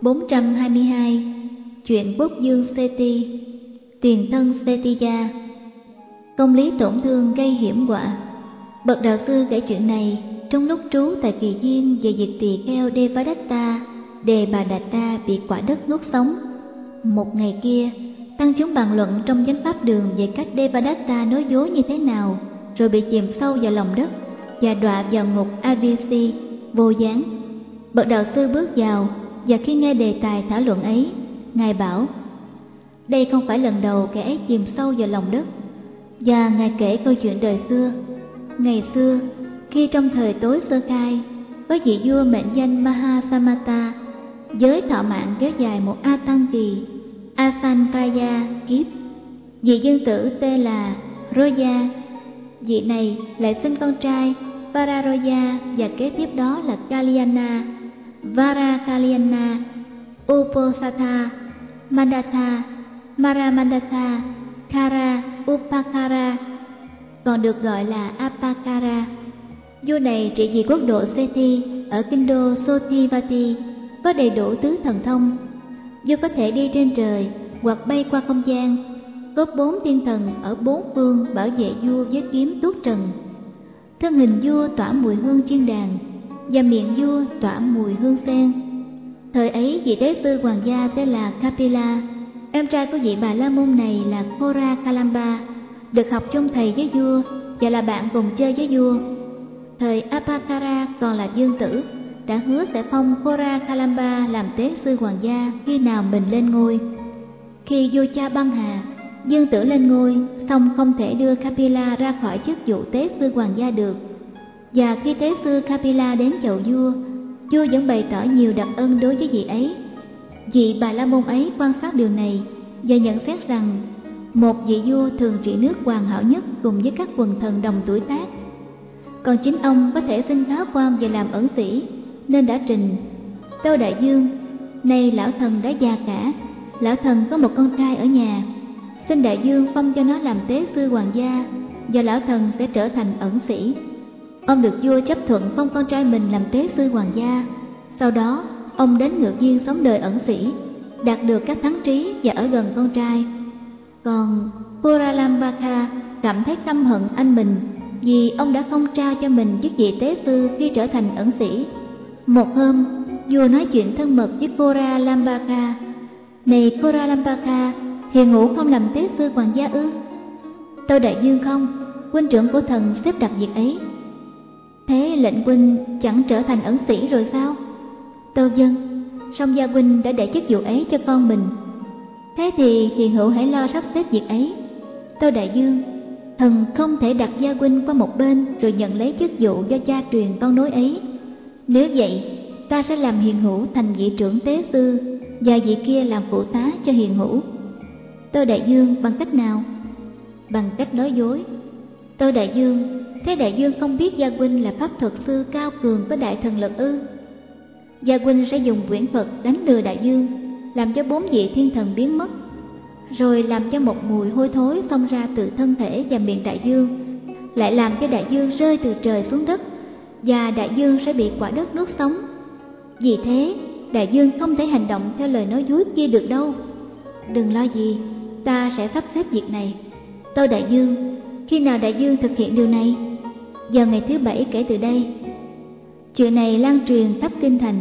422. Chuyện Quốc Dương Seti, tiền thân Setiya. Công lý tổn thương gây hiểm họa. Bậc đạo sư kể chuyện này trong lúc trú tại Kỳ Viên về việc tỳ kheo Devadatta, Đề Bà Đạt Ta bị quả đất nuốt sống. Một ngày kia, tăng chúng bàn luận trong chánh pháp đường về cách Devadatta nói dối như thế nào, rồi bị chìm sâu vào lòng đất và đọa vào ngục Avisi vô gián. Bậc đạo sư bước vào, và khi nghe đề tài thảo luận ấy, ngài bảo: đây không phải lần đầu kẻ ấy chìm sâu vào lòng đất. Và ngài kể câu chuyện đời xưa. Ngày xưa, khi trong thời tối sơ khai, có vị vua mệnh danh Mahasamata, giới thọ mạng kéo dài một a tăng kỳ, Asankraya kiếp. Vị dương tử tên là Roya. Vị này lại sinh con trai Vararoya, và kế tiếp đó là Kalyana, Varakalyana, Uposatha, Mandatha, Maramandatha, Kara, Upakara, còn được gọi là Apakara. Vua này trị vì quốc độ Sethi ở kinh đô Sotivati, có đầy đủ tứ thần thông. Vua có thể đi trên trời hoặc bay qua không gian. Có 4 thiên thần ở 4 phương bảo vệ vua với kiếm tuốt trần. Thân hình vua tỏa mùi hương chiên đàn, và miệng vua tỏa mùi hương sen. Thời ấy, vị tế sư hoàng gia tên là Kapila, em trai của vị Bà La Môn này là Khora Kalamba, được học chung thầy với vua và là bạn cùng chơi với vua. Thời Apakara còn là dương tử, đã hứa sẽ phong Khora Kalamba làm tế sư hoàng gia khi nào mình lên ngôi. Khi vua cha băng hà, dương tử lên ngôi, song không thể đưa Kapila ra khỏi chức vụ tế sư hoàng gia được. Và khi tế sư Kapila đến chầu vua, vua vẫn bày tỏ nhiều đặc ân đối với vị ấy. Vị Bà La Môn ấy quan sát điều này và nhận xét rằng một vị vua thường trị nước hoàn hảo nhất cùng với các quần thần đồng tuổi tác. Còn chính ông có thể xin khá quan về làm ẩn sĩ, nên đã trình: tâu đại dương, nay lão thần đã già cả, lão thần có một con trai ở nhà, xin đại dương phong cho nó làm tế sư hoàng gia, và lão thần sẽ trở thành ẩn sĩ. Ông được vua chấp thuận phong con trai mình làm tế sư hoàng gia. Sau đó ông đến ngự viên sống đời ẩn sĩ, đạt được các thắng trí và ở gần con trai. Còn Puralambaka cảm thấy căm hận anh mình vì ông đã không trao cho mình chức vị tế sư khi trở thành ẩn sĩ. Một hôm, vua nói chuyện thân mật với Puralambaka: này Puralambaka, hiền ngũ không làm tế sư hoàng gia ư? Tâu đại dương không, huynh trưởng của thần xếp đặt việc ấy. Thế lệnh huynh chẳng trở thành ẩn sĩ rồi sao? Tâu vâng, song gia huynh đã để chức vụ ấy cho con mình. Thế thì hiền hữu hãy lo sắp xếp việc ấy. Tâu đại dương, thần không thể đặt gia huynh qua một bên rồi nhận lấy chức vụ do cha truyền con nối ấy. Nếu vậy, ta sẽ làm hiền hữu thành vị trưởng tế sư, và vị kia làm phụ tá cho hiền hữu. Tâu đại dương, bằng cách nào? Bằng cách nói dối. Tâu đại dương, thế đại dương không biết gia huynh là pháp thuật sư cao cường có đại thần lực ư? Gia huynh sẽ dùng quyển Phật đánh lừa đại dương, làm cho 4 vị thiên thần biến mất, rồi làm cho một mùi hôi thối xông ra từ thân thể và miệng đại dương, lại làm cho đại dương rơi từ trời xuống đất, và đại dương sẽ bị quả đất nuốt sống. Vì thế, đại dương không thể hành động theo lời nói dối kia được đâu. Đừng lo gì, ta sẽ sắp xếp việc này. Tâu đại dương, khi nào đại dương thực hiện điều này? Vào ngày thứ 7 kể từ đây. Chuyện này lan truyền khắp kinh thành.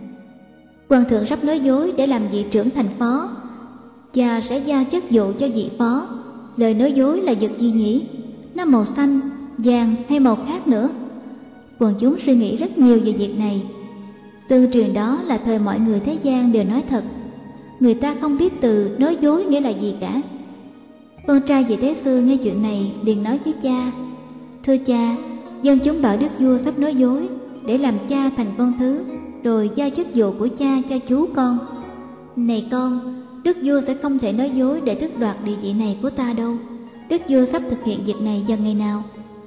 Hoàng thượng sắp nói dối để làm vị trưởng thành phó, và sẽ giao chức vụ cho vị phó. Lời nói dối là vật gì nhỉ? Nó màu xanh, vàng hay màu khác nữa? Quần chúng suy nghĩ rất nhiều về việc này. Tương truyền đó là thời mọi người thế gian đều nói thật. Người ta không biết từ nói dối nghĩa là gì cả. Con trai vị tế sư nghe chuyện này liền nói với cha: thưa cha, dân chúng bảo đức vua sắp nói dối để làm cha thành con thứ, rồi giao chức vụ của cha cho chú con. Này con, đức vua sẽ không thể nói dối để tước đoạt địa vị này của ta đâu. Đức vua sắp thực hiện việc này vào ngày nào?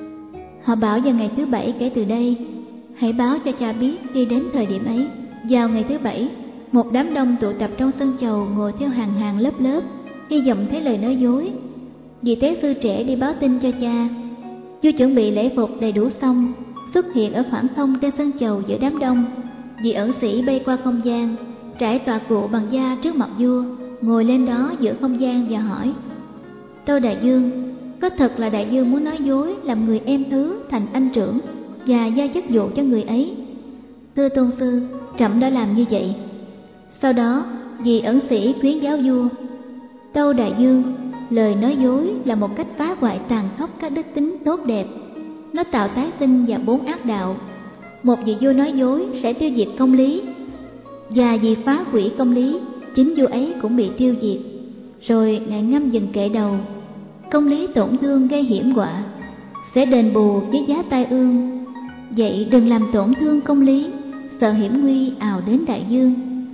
Họ bảo vào ngày thứ 7 kể từ đây. Hãy báo cho cha biết khi đến thời điểm ấy. Vào ngày thứ 7, một đám đông tụ tập trong sân chầu, ngồi theo hàng hàng lớp lớp, hy vọng thấy lời nói dối. Vị tế sư trẻ đi báo tin cho cha. Vua chuẩn bị lễ phục đầy đủ xong, xuất hiện ở khoảng không trên sân chầu giữa đám đông. Vị ẩn sĩ bay qua không gian, trải tọa cụ bằng da trước mặt vua, ngồi lên đó giữa không gian và hỏi: Tâu đại vương, có thật là đại vương muốn nói dối làm người em thứ thành anh trưởng và giao chức vụ cho người ấy? Thưa tôn sư, trẫm đã làm như vậy. Sau đó vì ẩn sĩ khuyến giáo vua: Tâu đại vương, lời nói dối là một cách phá hoại tàn khốc các đức tính tốt đẹp. Nó tạo tái sinh và 4 ác đạo. Một vị vua nói dối sẽ tiêu diệt công lý, và vì phá hủy công lý, chính vua ấy cũng bị tiêu diệt. Rồi ngài ngâm dần kệ đầu: Công lý tổn thương gây hiểm họa, sẽ đền bù với giá tai ương. Vậy đừng làm tổn thương công lý, sợ hiểm nguy ào đến đại vương.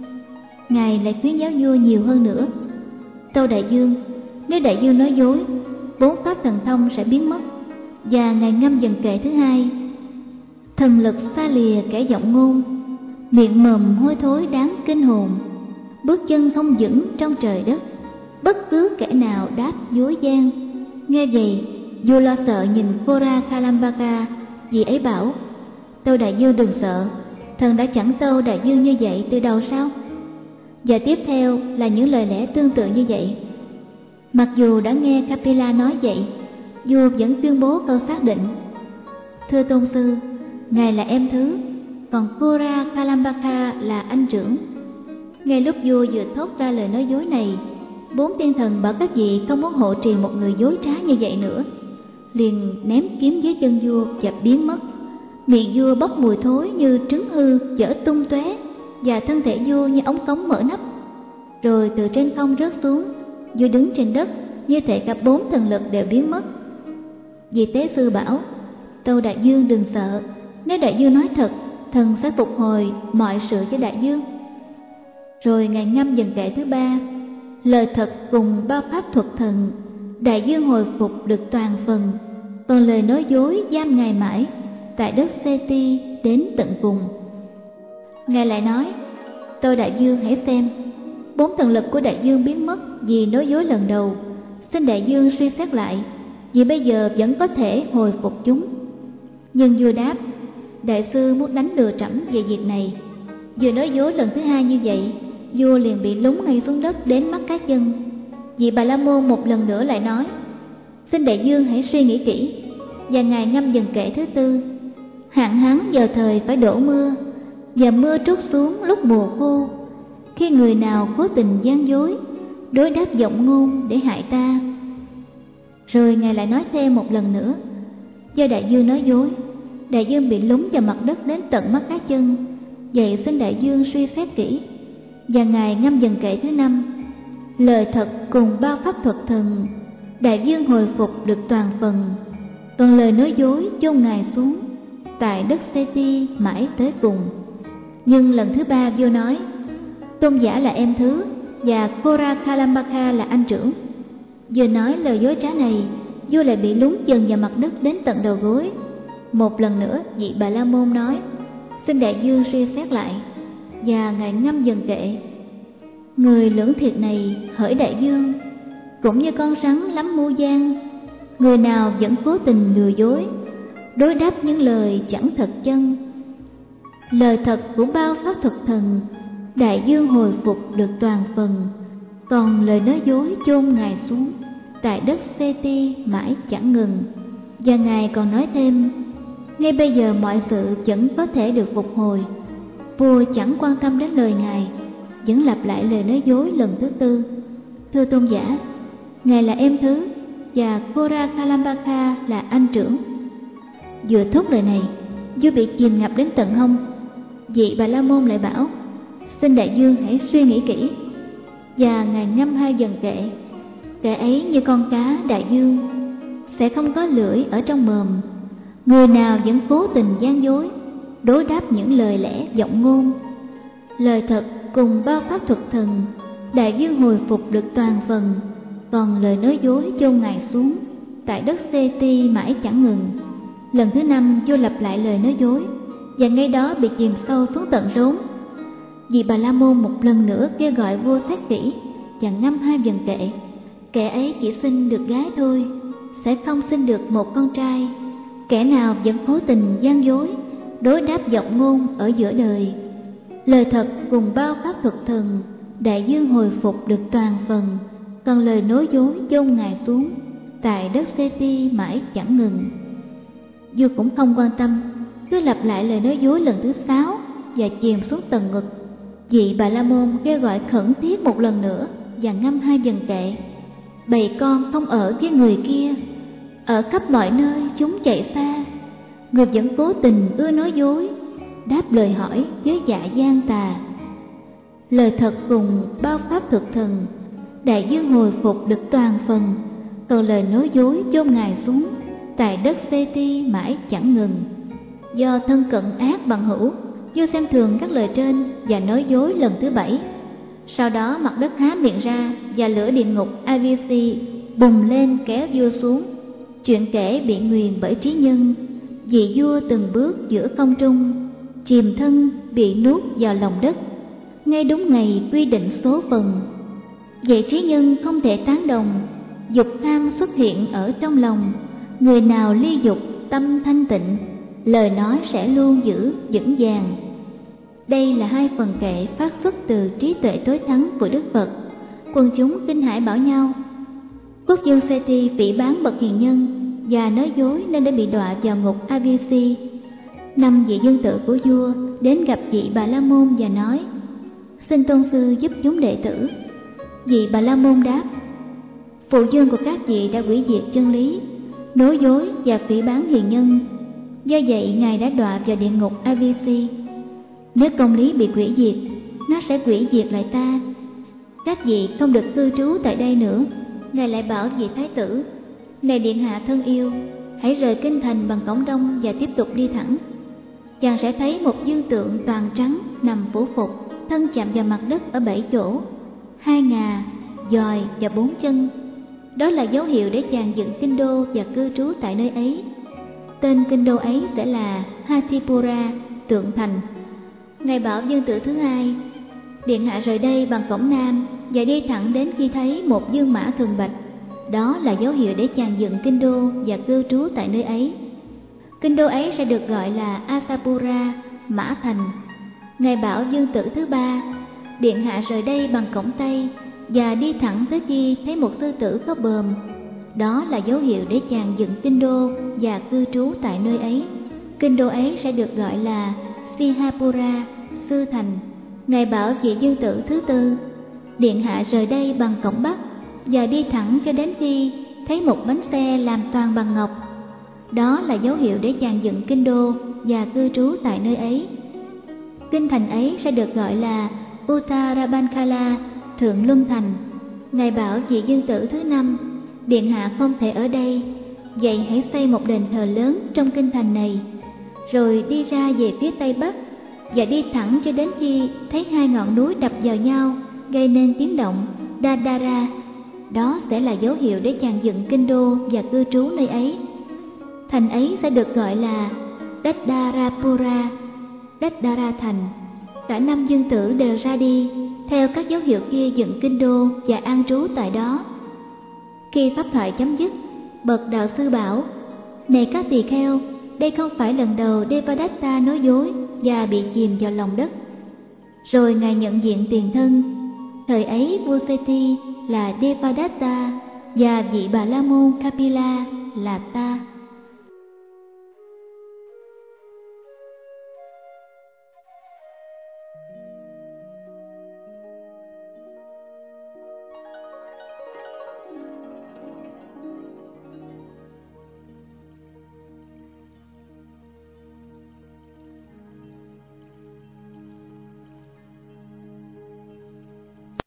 Ngài lại khuyến giáo vua nhiều hơn nữa: Tâu đại vương, nếu đại vương nói dối, 4 pháp thần thông sẽ biến mất. Và ngài ngâm dần kệ thứ hai: Thần lực xa lìa kẻ giọng ngôn, miệng mồm hôi thối đáng kinh hồn, bước chân không vững trong trời đất, bất cứ kẻ nào đáp dối gian. Nghe vậy, vua lo sợ nhìn Kora Kalambaka, vì ấy bảo: Tâu đại vương đừng sợ, thần đã chẳng tâu đại vương như vậy từ đầu sao? Và tiếp theo là những lời lẽ tương tự như vậy. Mặc dù đã nghe Kapila nói vậy, vua vẫn tuyên bố câu xác định: Thưa tôn sư, ngài là em thứ, còn Kora Kalambaka là anh trưởng. Ngay lúc vua vừa thốt ra lời nói dối này, 4 tiên thần bảo các vị không muốn hộ trì một người dối trá như vậy nữa, liền ném kiếm dưới chân vua và biến mất. Miệng vua bốc mùi thối như trứng hư chở tung tóe, và thân thể vua như ống cống mở nắp. Rồi từ trên không rớt xuống, vua đứng trên đất, như thể cả 4 thần lực đều biến mất. Vì tế sư bảo: Tâu đại vương đừng sợ, nếu đại vương nói thật, thần sẽ phục hồi mọi sự cho đại vương. Rồi ngài ngâm dần kệ thứ 3: Lời thật cùng bao pháp thuật thần, đại vương hồi phục được toàn phần. Còn lời nói dối giam ngài mãi, tại đất Seti đến tận cùng. Ngài lại nói: Tôi đại vương hãy xem, 4 thần lực của đại vương biến mất vì nói dối lần đầu. Xin đại vương suy xét lại, vì bây giờ vẫn có thể hồi phục chúng. Nhưng vua đáp: Đại sư muốn đánh lừa trẫm về việc này. Vừa nói dối lần thứ 2 như vậy, vua liền bị lún ngay xuống đất đến mắt cá chân. Vị Bà La Môn một lần nữa lại nói: Xin đại vương hãy suy nghĩ kỹ. Và ngài ngâm dần kệ thứ 4: Hạn hán vào thời phải đổ mưa, và mưa trút xuống lúc mùa khô. Khi người nào cố tình gian dối, đối đáp giọng ngôn để hại ta. Rồi ngài lại nói thêm một lần nữa: Do đại vương nói dối, đại vương bị lún vào mặt đất đến tận mắt cá chân. Vậy xin đại vương suy xét kỹ. Và ngài ngâm dần kệ thứ 5: Lời thật cùng bao pháp thuật thần, đại vương hồi phục được toàn phần. Còn lời nói dối chôn ngài xuống tại đất Seti mãi tới cùng. Nhưng lần thứ 3 vua nói: Tôn giả là em thứ, và Kora Kalambaka là anh trưởng. Vừa nói lời dối trá này, vua lại bị lún chân vào mặt đất đến tận đầu gối. Một lần nữa vị Bà La Môn nói: Xin đại vương suy xét lại. Và ngài ngâm dần kệ: Người lưỡng thiệt này hỡi đại vương, cũng như con rắn lắm mưu gian. Người nào vẫn cố tình lừa dối, đối đáp những lời chẳng thật chân. Lời thật của bao pháp thuật thần, đại vương hồi phục được toàn phần. Còn lời nói dối chôn ngài xuống tại đất Seti mãi chẳng ngừng. Và ngài còn nói thêm: Ngay bây giờ mọi sự vẫn có thể được phục hồi. Vua chẳng quan tâm đến lời ngài, vẫn lặp lại lời nói dối lần thứ 4: Thưa tôn giả, ngài là em thứ, và Kora Kalambaka là anh trưởng. Vừa thốt lời này, vua bị chìm ngập đến tận hông. Vị Bà La Môn lại bảo: Xin đại vương hãy suy nghĩ kỹ. Và ngài ngâm 2 dần kệ: Kẻ ấy như con cá đại vương, sẽ không có lưỡi ở trong mồm. Người nào vẫn cố tình gian dối, đối đáp những lời lẽ giọng ngôn. Lời thật cùng bao pháp thuật thần, đại vương hồi phục được toàn phần. Còn lời nói dối chôn ngài xuống tại đất Seti mãi chẳng ngừng. Lần thứ 5 vua lặp lại lời nói dối, và ngay đó bị chìm sâu xuống tận rốn. Vì Bà La Môn một lần nữa kêu gọi vua xét kỹ, và ngâm 2 dần kệ: Kẻ ấy chỉ sinh được gái thôi, sẽ không sinh được một con trai. Kẻ nào vẫn cố tình gian dối, đối đáp giọng ngôn ở giữa đời. Lời thật cùng bao pháp thuật thần, đại dương hồi phục được toàn phần, còn lời nói dối chôn Ngài xuống, tại đất Seti mãi chẳng ngừng. Vua cũng không quan tâm, cứ lặp lại lời nói dối lần thứ 6 và chìm xuống tầng ngực. Vị Bà La Môn kêu gọi khẩn thiết một lần nữa và ngâm 2 vần kệ: bầy con không ở với người kia, ở khắp mọi nơi chúng chạy xa, người vẫn cố tình ưa nói dối, đáp lời hỏi với dạ gian tà. Lời thật cùng bao pháp thuật thần, đại dương hồi phục được toàn phần, còn lời nói dối chôn Ngài xuống, tại đất Seti mãi chẳng ngừng. Do thân cận ác bằng hữu, vua xem thường các lời trên và nói dối lần thứ 7. Sau đó mặt đất há miệng ra và lửa địa ngục Avisi bùng lên kéo vua xuống. Chuyện kể bị nguyền bởi trí nhân, vị vua từng bước giữa không trung, chìm thân bị nuốt vào lòng đất, ngay đúng ngày quy định số phận. Vậy trí nhân không thể tán đồng, dục tham xuất hiện ở trong lòng. Người nào ly dục tâm thanh tịnh, lời nói sẽ luôn giữ vững vàng. Đây là 2 phần kệ phát xuất từ trí tuệ tối thắng của Đức Phật. Quần chúng kinh hãi bảo nhau: quốc vương Seti phỉ báng bậc hiền nhân và nói dối nên đã bị đọa vào ngục Avisi. 5 vị dương tử của vua đến gặp vị Bà La Môn và nói: xin tôn sư giúp chúng đệ tử. Vị Bà La Môn đáp: phụ vương của các vị đã hủy diệt chân lý, nói dối và phỉ báng hiền nhân, do vậy ngài đã đọa vào địa ngục Avisi. Nếu công lý bị hủy diệt, nó sẽ hủy diệt lại ta. Các vị không được cư trú tại đây nữa. Ngài lại bảo vị thái tử: này điện hạ thân yêu, hãy rời kinh thành bằng cổng đông và tiếp tục đi thẳng. Chàng sẽ thấy một dương tượng toàn trắng nằm phủ phục, thân chạm vào mặt đất ở 7 chỗ, 2 ngà, dòi và 4 chân. Đó là dấu hiệu để chàng dựng kinh đô và cư trú tại nơi ấy. Tên kinh đô ấy sẽ là Hatipura, tượng thành. Ngài bảo dương tử thứ 2: điện hạ rời đây bằng cổng nam và đi thẳng đến khi thấy một dương mã thường bạch. Đó là dấu hiệu để chàng dựng kinh đô và cư trú tại nơi ấy. Kinh đô ấy sẽ được gọi là Asapura, mã thành. Ngài bảo dương tử thứ 3: điện hạ rời đây bằng cổng tây và đi thẳng tới khi thấy một sư tử có bờm. Đó là dấu hiệu để chàng dựng kinh đô và cư trú tại nơi ấy. Kinh đô ấy sẽ được gọi là Sihapura, sư thành. Ngài bảo vị dương tử thứ 4: điện hạ rời đây bằng cổng bắc và đi thẳng cho đến khi thấy một bánh xe làm toàn bằng ngọc. Đó là dấu hiệu để chàng dựng kinh đô và cư trú tại nơi ấy. Kinh thành ấy sẽ được gọi là Uttarabankala, thượng luân thành. Ngài bảo vị dương tử thứ 5: điện hạ không thể ở đây, vậy hãy xây một đền thờ lớn trong kinh thành này, rồi đi ra về phía tây bắc và đi thẳng cho đến khi thấy 2 ngọn núi đập vào nhau gây nên tiếng động Dadara. Đó sẽ là dấu hiệu để chàng dựng kinh đô và cư trú nơi ấy. Thành ấy sẽ được gọi là Daddarapura, Daddara thành. Cả 5 dương tử đều ra đi theo các dấu hiệu kia dựng kinh đô và an trú tại đó. Khi pháp thoại chấm dứt, bậc đạo sư bảo: này các tỳ kheo, đây không phải lần đầu Devadatta nói dối và bị chìm vào lòng đất. Rồi ngài nhận diện tiền thân. Thời ấy vua Seti là Devadatta và vị Bà La Môn Kapila là ta.